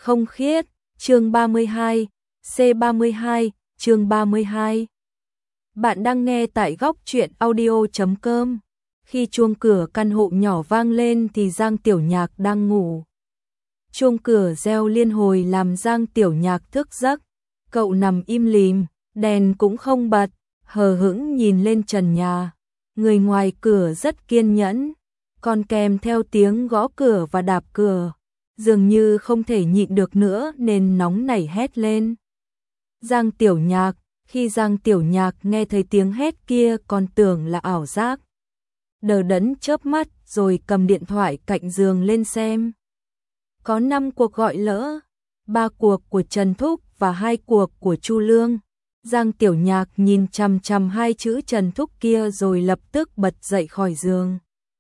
Không khiết, chương 32, C32, chương 32. Bạn đang nghe tại góc truyện audio.com. Khi chuông cửa căn hộ nhỏ vang lên thì Giang Tiểu Nhạc đang ngủ. Chuông cửa reo liên hồi làm Giang Tiểu Nhạc thức giấc. Cậu nằm im lìm, đèn cũng không bật, hờ hững nhìn lên trần nhà. Người ngoài cửa rất kiên nhẫn, còn kèm theo tiếng gõ cửa và đạp cửa. Dường như không thể nhịn được nữa nên nóng nảy hét lên. Giang Tiểu Nhạc, khi Giang Tiểu Nhạc nghe thấy tiếng hét kia còn tưởng là ảo giác. Đờ đẫn chớp mắt rồi cầm điện thoại cạnh giường lên xem. Có 5 cuộc gọi lỡ, 3 cuộc của Trần Thúc và 2 cuộc của Chu Lương. Giang Tiểu Nhạc nhìn chằm chằm 2 chữ Trần Thúc kia rồi lập tức bật dậy khỏi giường.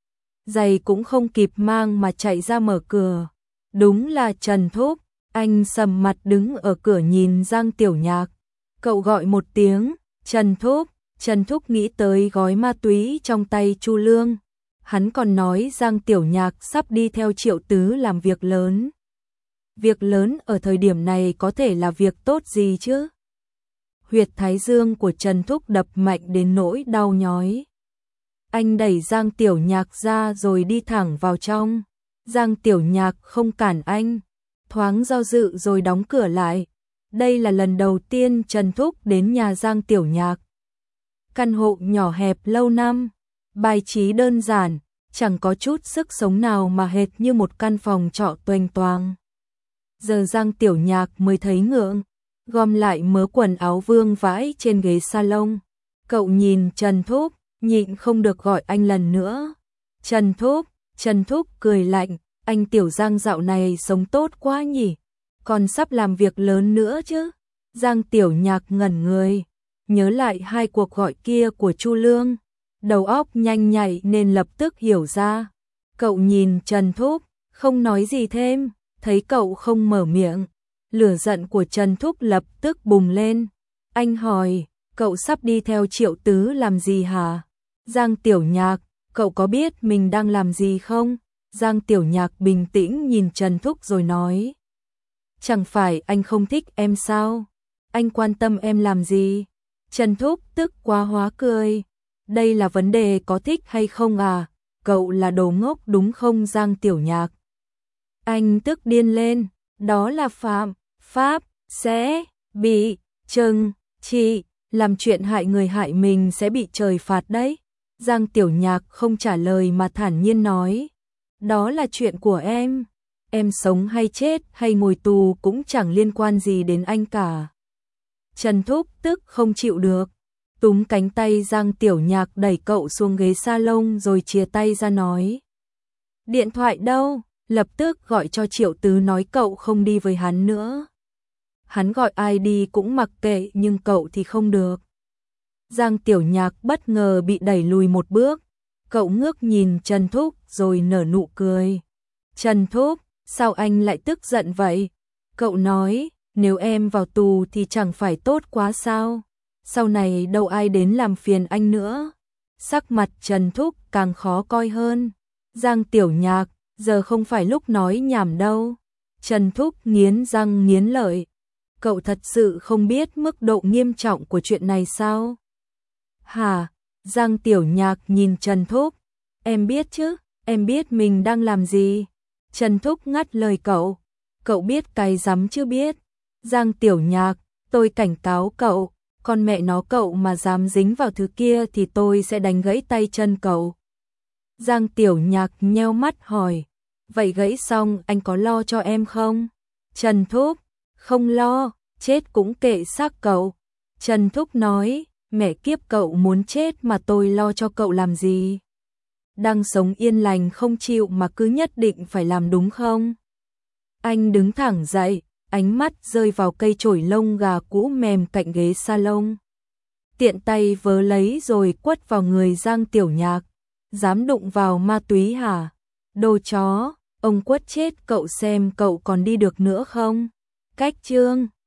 Giày cũng không kịp mang mà chạy ra mở cửa. Đúng là Trần Thúc, anh sầm mặt đứng ở cửa nhìn Giang Tiểu Nhạc. Cậu gọi một tiếng, Trần Thúc. Trần Thúc nghĩ tới gói ma túy trong tay Chu Lương. Hắn còn nói Giang Tiểu Nhạc sắp đi theo Triệu Tứ làm việc lớn. Việc lớn ở thời điểm này có thể là việc tốt gì chứ? Huyệt thái dương của Trần Thúc đập mạnh đến nỗi đau nhói. Anh đẩy Giang Tiểu Nhạc ra rồi đi thẳng vào trong. Giang Tiểu Nhạc không cản anh, thoáng do dự rồi đóng cửa lại. Đây là lần đầu tiên Trần Thúc đến nhà Giang Tiểu Nhạc. Căn hộ nhỏ hẹp lâu năm, bài trí đơn giản, chẳng có chút sức sống nào mà hệt như một căn phòng trọ toành toang. Giờ Giang Tiểu Nhạc mới thấy ngượng, gom lại mớ quần áo vương vãi trên ghế salon. Cậu nhìn Trần Thúc, nhịn không được gọi anh lần nữa. Trần Thúc. Trần Thúc cười lạnh, anh Tiểu Giang dạo này sống tốt quá nhỉ, còn sắp làm việc lớn nữa chứ. Giang Tiểu Nhạc ngẩn người, nhớ lại 2 cuộc gọi kia của Chu Lương, đầu óc nhanh nhạy nên lập tức hiểu ra. Cậu nhìn Trần Thúc, không nói gì thêm, thấy cậu không mở miệng, lửa giận của Trần Thúc lập tức bùng lên. Anh hỏi, cậu sắp đi theo Triệu Tứ làm gì hả? Giang Tiểu Nhạc, cậu có biết mình đang làm gì không? Giang Tiểu Nhạc bình tĩnh nhìn Trần Thúc rồi nói. Chẳng phải anh không thích em sao? Anh quan tâm em làm gì? Trần Thúc tức quá hóa cười. Đây là vấn đề có thích hay không à? Cậu là đồ ngốc đúng không Giang Tiểu Nhạc? Anh tức điên lên. Đó là phạm pháp, sẽ bị trừng trị. Làm chuyện hại người hại mình sẽ bị trời phạt đấy. Giang Tiểu Nhạc không trả lời mà thản nhiên nói. Đó là chuyện của em sống hay chết hay ngồi tù cũng chẳng liên quan gì đến anh cả. Trần Thúc tức không chịu được, túm cánh tay Giang Tiểu Nhạc đẩy cậu xuống ghế salon rồi chia tay ra nói. Điện thoại đâu? Lập tức gọi cho Triệu Tứ nói cậu không đi với hắn nữa. Hắn gọi ai đi cũng mặc kệ nhưng cậu thì không được. Giang Tiểu Nhạc bất ngờ bị đẩy lùi một bước. Cậu ngước nhìn Trần Thúc rồi nở nụ cười. Trần Thúc, sao anh lại tức giận vậy? Cậu nói, nếu em vào tù thì chẳng phải tốt quá sao? Sau này đâu ai đến làm phiền anh nữa. Sắc mặt Trần Thúc càng khó coi hơn. Giang Tiểu Nhạc, giờ không phải lúc nói nhảm đâu. Trần Thúc nghiến răng nghiến lợi. Cậu thật sự không biết mức độ nghiêm trọng của chuyện này sao? Hả? Giang Tiểu Nhạc nhìn Trần Thúc. Em biết chứ, em biết mình đang làm gì. Trần Thúc ngắt lời cậu. Cậu biết cái rắm chứ biết. Giang Tiểu Nhạc, tôi cảnh cáo cậu, con mẹ nó cậu mà dám dính vào thứ kia thì tôi sẽ đánh gãy tay chân cậu. Giang Tiểu Nhạc nheo mắt hỏi. Vậy gãy xong anh có lo cho em không? Trần Thúc, không lo, chết cũng kệ xác cậu. Trần Thúc nói. Mẹ kiếp cậu muốn chết mà tôi lo cho cậu làm gì? Đang sống yên lành không chịu mà cứ nhất định phải làm đúng không? Anh đứng thẳng dậy, ánh mắt rơi vào cây chổi lông gà cũ mềm cạnh ghế salon. Tiện tay vớ lấy rồi quất vào người Giang Tiểu Nhạc. Dám đụng vào ma túy hả? Đồ chó, ông quất chết cậu xem cậu còn đi được nữa không? Cách chương